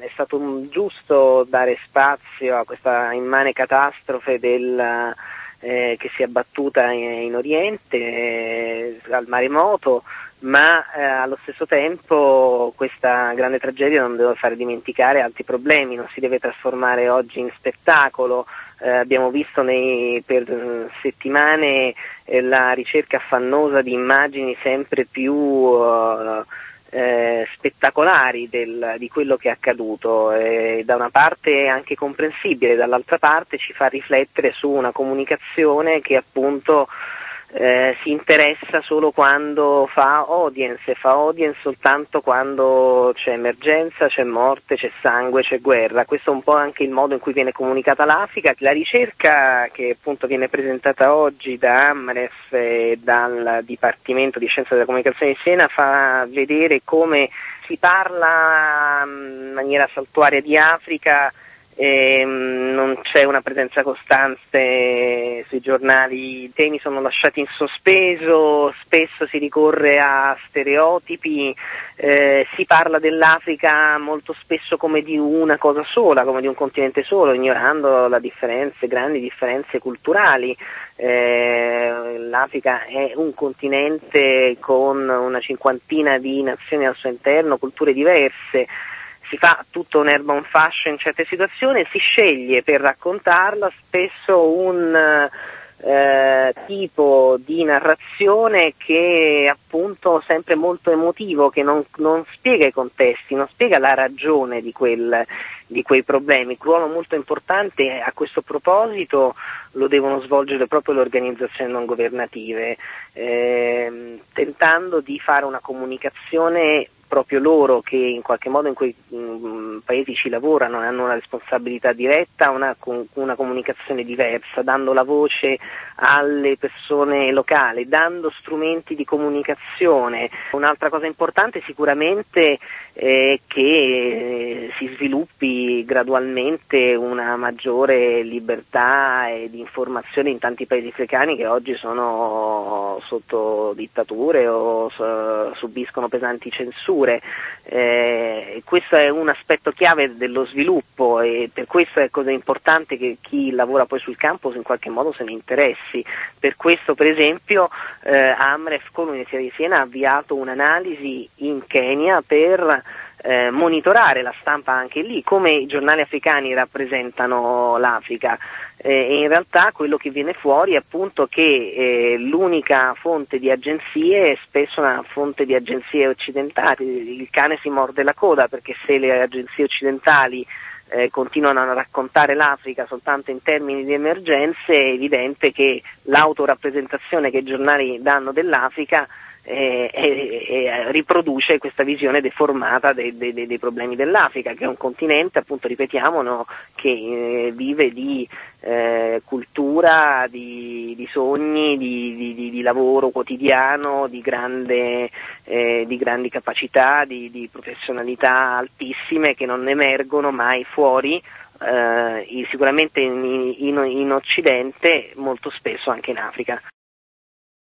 è stato giusto dare spazio a questa immane catastrofe che si è abbattuta in Oriente, al maremoto, ma allo stesso tempo questa grande tragedia non deve fare dimenticare altri problemi, non si deve trasformare oggi in spettacolo. Abbiamo visto per settimane la ricerca affannosa di immagini sempre più spettacolari di quello che è accaduto. Da una parte è anche comprensibile, dall'altra parte ci fa riflettere su una comunicazione che appunto si interessa solo quando fa audience, e fa audience soltanto quando c'è emergenza, c'è morte, c'è sangue, c'è guerra. Questo è un po' anche il modo in cui viene comunicata l'Africa. La ricerca che appunto viene presentata oggi da Amref e dal Dipartimento di Scienza della Comunicazione di Siena fa vedere come si parla in maniera saltuaria di Africa. Non c'è una presenza costante sui giornali, i temi sono lasciati in sospeso, spesso si ricorre a stereotipi, si parla dell'Africa molto spesso come di una cosa sola, come di un continente solo, ignorando grandi differenze culturali. L'Africa è un continente con una cinquantina di nazioni al suo interno, culture diverse. Si fa tutto un urban fashion in certe situazioni, si sceglie per raccontarla spesso un tipo di narrazione che è appunto sempre molto emotivo, che non spiega i contesti, non spiega la ragione di quei problemi. Un ruolo molto importante a questo proposito lo devono svolgere proprio le organizzazioni non governative, tentando di fare una comunicazione proprio loro, che in qualche modo in quei paesi ci lavorano e hanno una responsabilità diretta, una comunicazione diversa, dando la voce alle persone locali, dando strumenti di comunicazione. Un'altra cosa importante sicuramente è che si sviluppi gradualmente una maggiore libertà e di informazione in tanti paesi africani che oggi sono sotto dittature o subiscono pesanti censure. Questo è un aspetto chiave dello sviluppo e per questo è cosa importante che chi lavora poi sul campus in qualche modo se ne interessi. Per questo per esempio Amref con l'Università di Siena ha avviato un'analisi in Kenya per monitorare la stampa anche lì, come i giornali africani rappresentano l'Africa. E in realtà quello che viene fuori è appunto che l'unica fonte di agenzie è spesso una fonte di agenzie occidentali. Il cane si morde la coda, perché se le agenzie occidentali continuano a raccontare l'Africa soltanto in termini di emergenze, è evidente che l'autorappresentazione che i giornali danno dell'Africa riproduce questa visione deformata dei problemi dell'Africa, che è un continente, appunto ripetiamo, che vive di cultura, di sogni, di lavoro quotidiano, di grandi capacità, di professionalità altissime che non emergono mai fuori, sicuramente in Occidente, molto spesso anche in Africa.